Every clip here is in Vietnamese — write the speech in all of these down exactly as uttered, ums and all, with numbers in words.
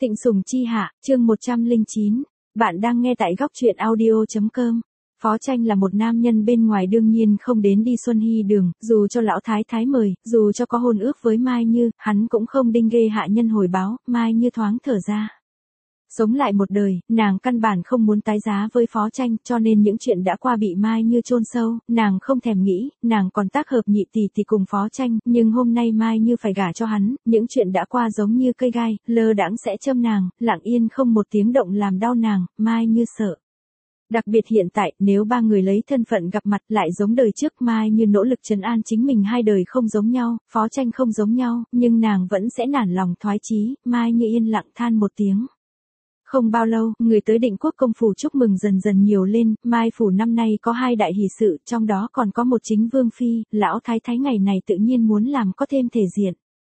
Tịnh Sùng Chi Hạ, chương một trăm lẻ chín. Bạn đang nghe tại góc truyện audio chấm com. Phó Tranh là một nam nhân bên ngoài đương nhiên không đến đi Xuân Hy Đường, dù cho lão thái thái mời, dù cho có hôn ước với Mai Như, hắn cũng không đinh ghê hạ nhân hồi báo. Mai Như thoáng thở ra. Sống lại một đời, nàng căn bản không muốn tái giá với Phó Tranh, cho nên những chuyện đã qua bị Mai Như chôn sâu, nàng không thèm nghĩ, nàng còn tác hợp nhị tỷ tỷ cùng Phó Tranh, nhưng hôm nay Mai Như phải gả cho hắn, những chuyện đã qua giống như cây gai, lơ đãng sẽ châm nàng, lặng yên không một tiếng động làm đau nàng. Mai Như sợ. Đặc biệt hiện tại, nếu ba người lấy thân phận gặp mặt lại giống đời trước, Mai Như nỗ lực trấn an chính mình hai đời không giống nhau, Phó Tranh không giống nhau, nhưng nàng vẫn sẽ nản lòng thoái chí. Mai Như yên lặng than một tiếng. Không bao lâu, người tới Định Quốc công phủ chúc mừng dần dần nhiều lên. Mai phủ năm nay có hai đại hỷ sự, trong đó còn có một chính vương phi, lão thái thái ngày này tự nhiên muốn làm có thêm thể diện.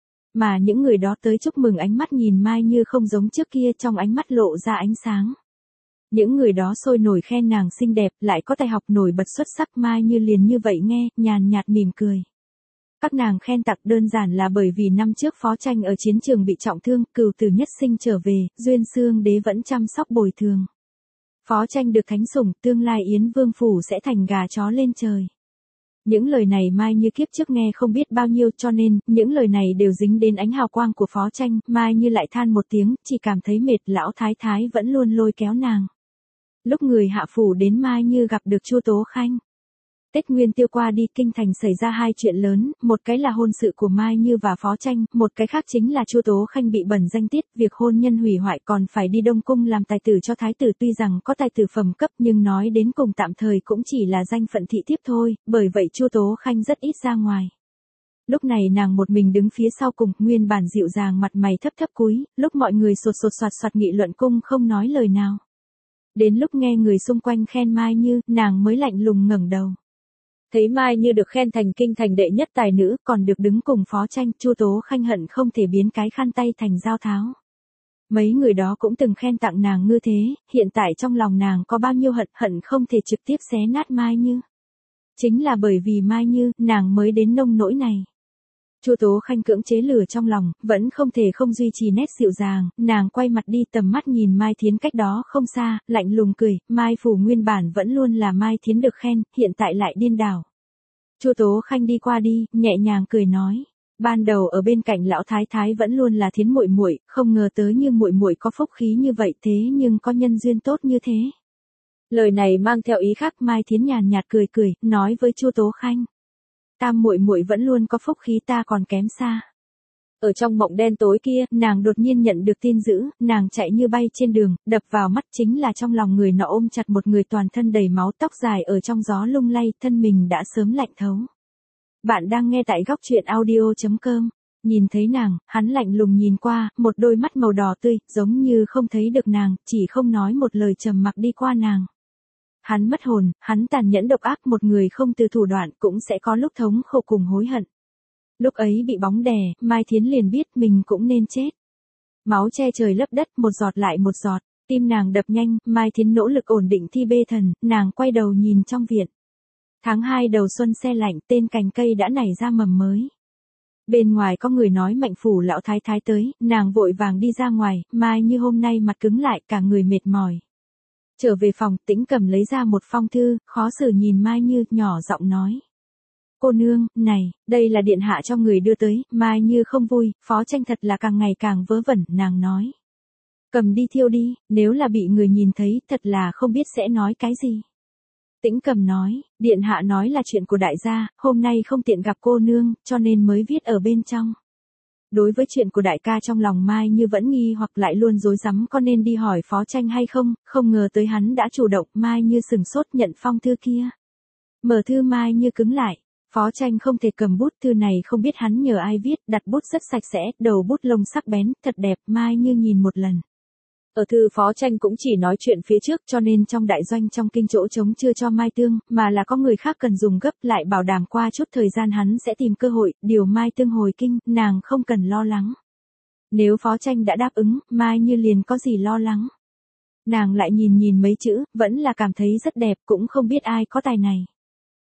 Mà những người đó tới chúc mừng ánh mắt nhìn Mai Như không giống trước kia, trong ánh mắt lộ ra ánh sáng. Những người đó sôi nổi khen nàng xinh đẹp, lại có tài học nổi bật xuất sắc. Mai Như liền như vậy nghe, nhàn nhạt mỉm cười. Các nàng khen tặng đơn giản là bởi vì năm trước Phó Tranh ở chiến trường bị trọng thương, cừu tử nhất sinh trở về, Duyên Xương Đế vẫn chăm sóc bồi thường. Phó Tranh được thánh sủng, tương lai Yến Vương phủ sẽ thành gà chó lên trời. Những lời này Mai Như kiếp trước nghe không biết bao nhiêu, cho nên, những lời này đều dính đến ánh hào quang của Phó Tranh. Mai Như lại than một tiếng, chỉ cảm thấy mệt, lão thái thái vẫn luôn lôi kéo nàng. Lúc người hạ phủ đến, Mai Như gặp được Chu Tố Khanh. Tết Nguyên Tiêu qua đi, kinh thành xảy ra hai chuyện lớn, một cái là hôn sự của Mai Như và Phó Tranh, một cái khác chính là Chu Tố Khanh bị bẩn danh tiết, việc hôn nhân hủy hoại, còn phải đi Đông Cung làm tài tử cho thái tử. Tuy rằng có tài tử phẩm cấp nhưng nói đến cùng tạm thời cũng chỉ là danh phận thị thiếp thôi, bởi vậy Chu Tố Khanh rất ít ra ngoài. Lúc này nàng một mình đứng phía sau cùng, nguyên bản dịu dàng mặt mày thấp thấp cúi, lúc mọi người sột sột soạt soạt nghị luận cung không nói lời nào. Đến lúc nghe người xung quanh khen Mai Như, nàng mới lạnh lùng ngẩng đầu. Thấy Mai Như được khen thành kinh thành đệ nhất tài nữ, còn được đứng cùng Phó Tranh, Chu Tố Khanh hận không thể biến cái khăn tay thành dao tháo. Mấy người đó cũng từng khen tặng nàng ngư thế, hiện tại trong lòng nàng có bao nhiêu hận, hận không thể trực tiếp xé nát Mai Như. Chính là bởi vì Mai Như, nàng mới đến nông nỗi này. Chu Tố Khanh cưỡng chế lửa trong lòng, vẫn không thể không duy trì nét dịu dàng, nàng quay mặt đi, tầm mắt nhìn Mai Thiến cách đó không xa, lạnh lùng cười. Mai phủ nguyên bản vẫn luôn là Mai Thiến được khen, hiện tại lại điên đảo. Chu Tố Khanh đi qua đi, nhẹ nhàng cười nói, ban đầu ở bên cạnh lão thái thái vẫn luôn là Thiến muội muội, không ngờ tới như muội muội có phúc khí như vậy, thế nhưng có nhân duyên tốt như thế. Lời này mang theo ý khác. Mai Thiến nhàn nhạt cười cười, nói với Chu Tố Khanh, tam muội muội vẫn luôn có phúc khí, ta còn kém xa. Ở trong mộng đen tối kia, nàng đột nhiên nhận được tin dữ, nàng chạy như bay trên đường, đập vào mắt chính là trong lòng người nọ ôm chặt một người toàn thân đầy máu, tóc dài ở trong gió lung lay, thân mình đã sớm lạnh thấu. Bạn đang nghe tại góc truyện audio chấm com. Nhìn thấy nàng, hắn lạnh lùng nhìn qua, một đôi mắt màu đỏ tươi, giống như không thấy được nàng, chỉ không nói một lời trầm mặc đi qua nàng. Hắn mất hồn, hắn tàn nhẫn độc ác, một người không từ thủ đoạn cũng sẽ có lúc thống khổ cùng hối hận. Lúc ấy bị bóng đè, Mai Thiến liền biết mình cũng nên chết. Máu che trời lấp đất, một giọt lại một giọt, tim nàng đập nhanh. Mai Thiến nỗ lực ổn định thi bê thần, nàng quay đầu nhìn trong viện. Tháng hai đầu xuân se lạnh, tên cành cây đã nảy ra mầm mới. Bên ngoài có người nói Mạnh phủ lão thái thái tới, nàng vội vàng đi ra ngoài. Mai Như hôm nay mặt cứng lại, cả người mệt mỏi. Trở về phòng, Tĩnh Cầm lấy ra một phong thư, khó xử nhìn Mai Như, nhỏ giọng nói. Cô nương, này, đây là điện hạ cho người đưa tới. Mai Như không vui, Phó Tranh thật là càng ngày càng vớ vẩn, nàng nói. Cầm đi thiêu đi, nếu là bị người nhìn thấy, thật là không biết sẽ nói cái gì. Tĩnh Cầm nói, điện hạ nói là chuyện của đại gia, hôm nay không tiện gặp cô nương, cho nên mới viết ở bên trong. Đối với chuyện của đại ca trong lòng Mai Như vẫn nghi hoặc, lại luôn rối rắm có nên đi hỏi Phó Tranh hay không, không ngờ tới hắn đã chủ động. Mai Như sừng sốt nhận phong thư kia. Mở thư Mai Như cứng lại, Phó Tranh không thể cầm bút, thư này không biết hắn nhờ ai viết, đặt bút rất sạch sẽ, đầu bút lông sắc bén, thật đẹp. Mai Như nhìn một lần. Ở thư Phó Tranh cũng chỉ nói chuyện phía trước, cho nên trong đại doanh trong kinh chỗ trống chưa cho Mai Tương, mà là có người khác cần dùng gấp, lại bảo đảm qua chút thời gian hắn sẽ tìm cơ hội, điều Mai Tương hồi kinh, nàng không cần lo lắng. Nếu Phó Tranh đã đáp ứng, Mai Như liền có gì lo lắng. Nàng lại nhìn nhìn mấy chữ, vẫn là cảm thấy rất đẹp, cũng không biết ai có tài này.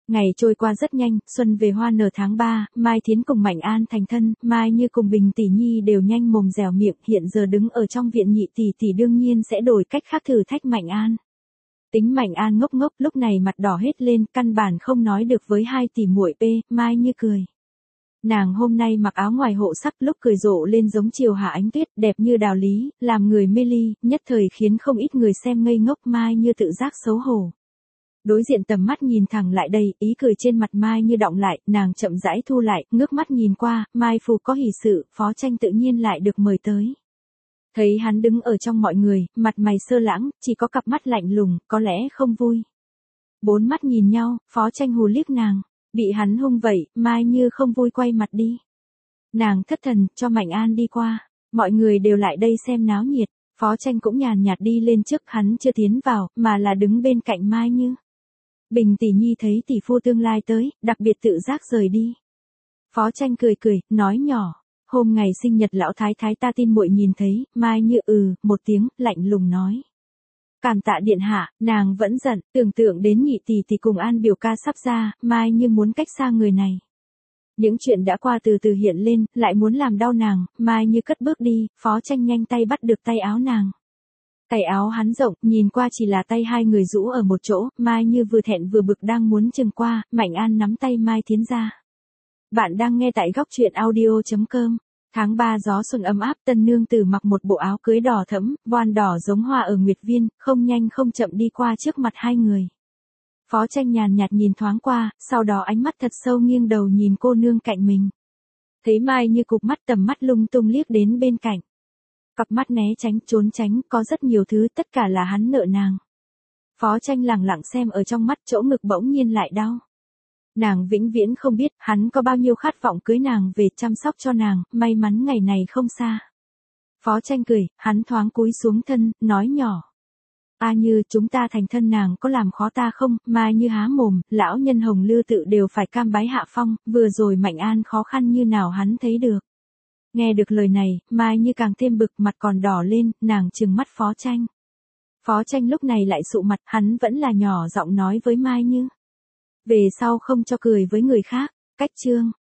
Ngày trôi qua rất nhanh, xuân về hoa nở tháng ba, Mai Thiến cùng Mạnh An thành thân, Mai Như cùng Bình tỷ nhi đều nhanh mồm dẻo miệng, hiện giờ đứng ở trong viện nhị tỷ tỷ đương nhiên sẽ đổi cách khác thử thách Mạnh An. Tính Mạnh An ngốc ngốc, lúc này mặt đỏ hết lên, căn bản không nói được với hai tỷ muội p, Mai Như cười. Nàng hôm nay mặc áo ngoài hộ sắc, lúc cười rộ lên giống chiều hạ ánh tuyết, đẹp như đào lý, làm người mê ly, nhất thời khiến không ít người xem ngây ngốc. Mai Như tự giác xấu hổ. Đối diện tầm mắt nhìn thẳng lại đây, ý cười trên mặt Mai Như đọng lại, nàng chậm rãi thu lại, ngước mắt nhìn qua, Mai Phù có hỷ sự, Phó Tranh tự nhiên lại được mời tới. Thấy hắn đứng ở trong mọi người, mặt mày sơ lãng, chỉ có cặp mắt lạnh lùng, có lẽ không vui. Bốn mắt nhìn nhau, Phó Tranh hù liếc nàng, bị hắn hung vậy, Mai Như không vui quay mặt đi. Nàng thất thần, cho Mạnh An đi qua, mọi người đều lại đây xem náo nhiệt, Phó Tranh cũng nhàn nhạt đi lên trước, hắn chưa tiến vào, mà là đứng bên cạnh Mai Như. Bình tỷ nhi thấy tỷ phu tương lai tới, đặc biệt tự giác rời đi. Phó Tranh cười cười, nói nhỏ, hôm ngày sinh nhật lão thái thái ta tin muội nhìn thấy. Mai Như ừ, một tiếng, lạnh lùng nói. Cảm tạ điện hạ, nàng vẫn giận, tưởng tượng đến nhị tỷ tỷ cùng An biểu ca sắp ra, Mai Như muốn cách xa người này. Những chuyện đã qua từ từ hiện lên, lại muốn làm đau nàng, Mai Như cất bước đi, Phó Tranh nhanh tay bắt được tay áo nàng. Tay áo hắn rộng, nhìn qua chỉ là tay hai người rũ ở một chỗ, Mai Như vừa thẹn vừa bực đang muốn chừng qua, Mạnh An nắm tay Mai Thiến ra. Bạn đang nghe tại góc truyện audio chấm com. Tháng ba gió xuân ấm áp, tân nương tử mặc một bộ áo cưới đỏ thẫm, voan đỏ giống hoa ở nguyệt viên, không nhanh không chậm đi qua trước mặt hai người. Phó Tranh nhàn nhạt nhìn thoáng qua, sau đó ánh mắt thật sâu nghiêng đầu nhìn cô nương cạnh mình. Thấy Mai Như cụp mắt, tầm mắt lung tung liếc đến bên cạnh. Cặp mắt né tránh, trốn tránh, có rất nhiều thứ, tất cả là hắn nợ nàng. Phó Tranh lẳng lặng xem ở trong mắt, chỗ ngực bỗng nhiên lại đau. Nàng vĩnh viễn không biết, hắn có bao nhiêu khát vọng cưới nàng về, chăm sóc cho nàng, may mắn ngày này không xa. Phó Tranh cười, hắn thoáng cúi xuống thân, nói nhỏ. A Như, chúng ta thành thân nàng có làm khó ta không? Mai Như há mồm, lão nhân Hồng Lư tự đều phải cam bái hạ phong, vừa rồi Mạnh An khó khăn như nào hắn thấy được. Nghe được lời này, Mai Như càng thêm bực, mặt còn đỏ lên, nàng trừng mắt Phó Tranh. Phó Tranh lúc này lại sụ mặt, hắn vẫn là nhỏ giọng nói với Mai Như. Về sau không cho cười với người khác, cách chương.